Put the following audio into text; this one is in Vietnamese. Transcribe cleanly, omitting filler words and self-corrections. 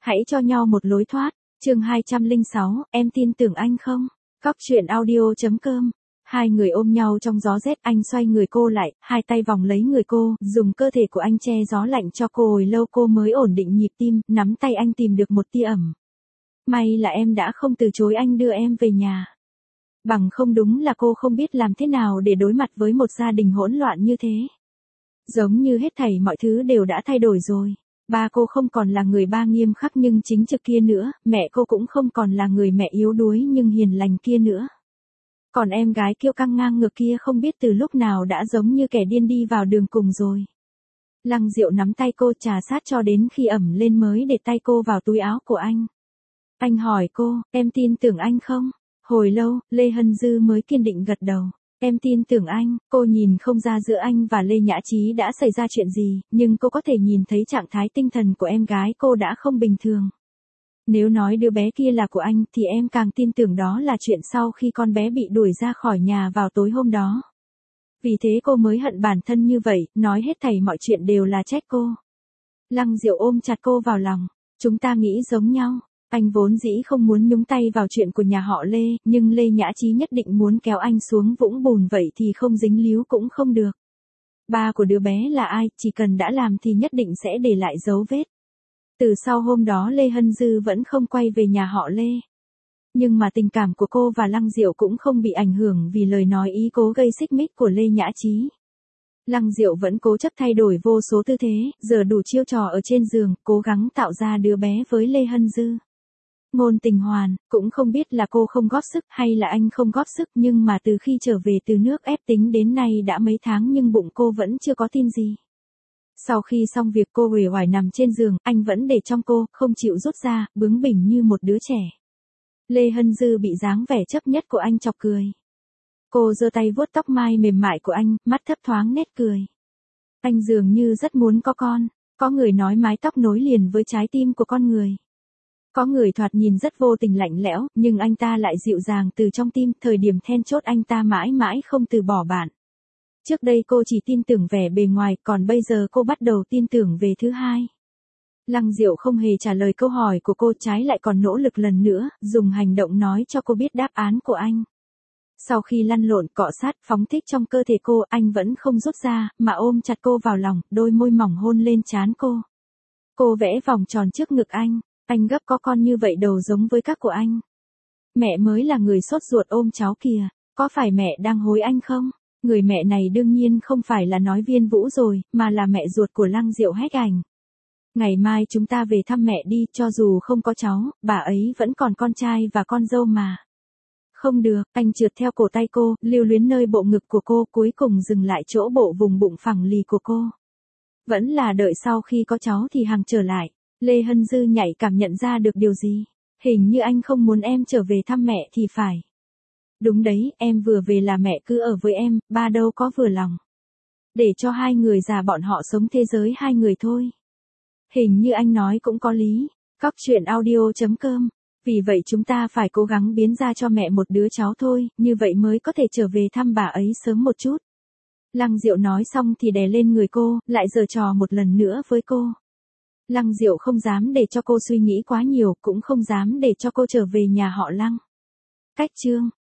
Hãy cho nhau một lối thoát. Chương 206, em tin tưởng anh không? Góc truyện audio.com. Hai người ôm nhau trong gió rét, anh xoay người cô lại, hai tay vòng lấy người cô, dùng cơ thể của anh che gió lạnh cho cô. Hồi lâu cô mới ổn định nhịp tim, nắm tay anh tìm được một tia ẩm. May là em đã không từ chối anh đưa em về nhà. Bằng không đúng là cô không biết làm thế nào để đối mặt với một gia đình hỗn loạn như thế. Giống như hết thảy mọi thứ đều đã thay đổi rồi. Ba cô không còn là người ba nghiêm khắc nhưng chính trực kia nữa, mẹ cô cũng không còn là người mẹ yếu đuối nhưng hiền lành kia nữa. Còn em gái kiêu căng ngang ngược kia không biết từ lúc nào đã giống như kẻ điên đi vào đường cùng rồi. Lăng Diệu nắm tay cô trà sát cho đến khi ẩm lên mới để tay cô vào túi áo của anh. Anh hỏi cô, em tin tưởng anh không? Hồi lâu, Lê Hân Dư mới kiên định gật đầu. Em tin tưởng anh. Cô nhìn không ra giữa anh và Lê Nhã Trí đã xảy ra chuyện gì, nhưng cô có thể nhìn thấy trạng thái tinh thần của em gái cô đã không bình thường. Nếu nói đứa bé kia là của anh thì em càng tin tưởng đó là chuyện sau khi con bé bị đuổi ra khỏi nhà vào tối hôm đó. Vì thế cô mới hận bản thân như vậy, nói hết thảy mọi chuyện đều là trách cô. Lăng Diệu ôm chặt cô vào lòng. Chúng ta nghĩ giống nhau. Anh vốn dĩ không muốn nhúng tay vào chuyện của nhà họ Lê, nhưng Lê Nhã Trí nhất định muốn kéo anh xuống vũng bùn, vậy thì không dính líu cũng không được. Ba của đứa bé là ai, chỉ cần đã làm thì nhất định sẽ để lại dấu vết. Từ sau hôm đó Lê Hân Dư vẫn không quay về nhà họ Lê. Nhưng mà tình cảm của cô và Lăng Diệu cũng không bị ảnh hưởng vì lời nói ý cố gây xích mích của Lê Nhã Trí. Lăng Diệu vẫn cố chấp thay đổi vô số tư thế, giờ đủ chiêu trò ở trên giường, cố gắng tạo ra đứa bé với Lê Hân Dư. Ngôn Tình Hoàn, cũng không biết là cô không góp sức hay là anh không góp sức, nhưng mà từ khi trở về từ nước ép tính đến nay đã mấy tháng nhưng bụng cô vẫn chưa có tin gì. Sau khi xong việc cô uể oải nằm trên giường, anh vẫn để trong cô, không chịu rút ra, bướng bỉnh như một đứa trẻ. Lê Hân Dư bị dáng vẻ chấp nhất của anh chọc cười. Cô giơ tay vuốt tóc mai mềm mại của anh, mắt thấp thoáng nét cười. Anh dường như rất muốn có con. Có người nói mái tóc nối liền với trái tim của con người. Có người thoạt nhìn rất vô tình lạnh lẽo, nhưng anh ta lại dịu dàng từ trong tim, thời điểm then chốt anh ta mãi mãi không từ bỏ bạn. Trước đây cô chỉ tin tưởng vẻ bề ngoài, còn bây giờ cô bắt đầu tin tưởng về thứ hai. Lăng Diệu không hề trả lời câu hỏi của cô, trái lại còn nỗ lực lần nữa, dùng hành động nói cho cô biết đáp án của anh. Sau khi lăn lộn cọ sát phóng thích trong cơ thể cô, anh vẫn không rút ra, mà ôm chặt cô vào lòng, đôi môi mỏng hôn lên trán cô. Cô vẽ vòng tròn trước ngực anh gấp có con như vậy đầu giống với các của anh. Mẹ mới là người sốt ruột ôm cháu kìa, có phải mẹ đang hối anh không? Người mẹ này đương nhiên không phải là nói Viên Vũ rồi, mà là mẹ ruột của Lăng Diệu Hách Ảnh. Ngày mai chúng ta về thăm mẹ đi, cho dù không có cháu, bà ấy vẫn còn con trai và con dâu mà. Không được, anh trượt theo cổ tay cô, lưu luyến nơi bộ ngực của cô, cuối cùng dừng lại chỗ bộ vùng bụng phẳng lì của cô. Vẫn là đợi sau khi có cháu thì Hằng trở lại. Lê Hân Dư nhạy cảm nhận ra được điều gì. Hình như anh không muốn em trở về thăm mẹ thì phải. Đúng đấy, em vừa về là mẹ cứ ở với em, ba đâu có vừa lòng. Để cho hai người già bọn họ sống thế giới hai người thôi. Hình như anh nói cũng có lý. Góc truyện audio.com. Vì vậy chúng ta phải cố gắng biến ra cho mẹ một đứa cháu thôi, như vậy mới có thể trở về thăm bà ấy sớm một chút. Lăng Diệu nói xong thì đè lên người cô, lại giở trò một lần nữa với cô. Lăng Diệu không dám để cho cô suy nghĩ quá nhiều, cũng không dám để cho cô trở về nhà họ Lăng. Cách chương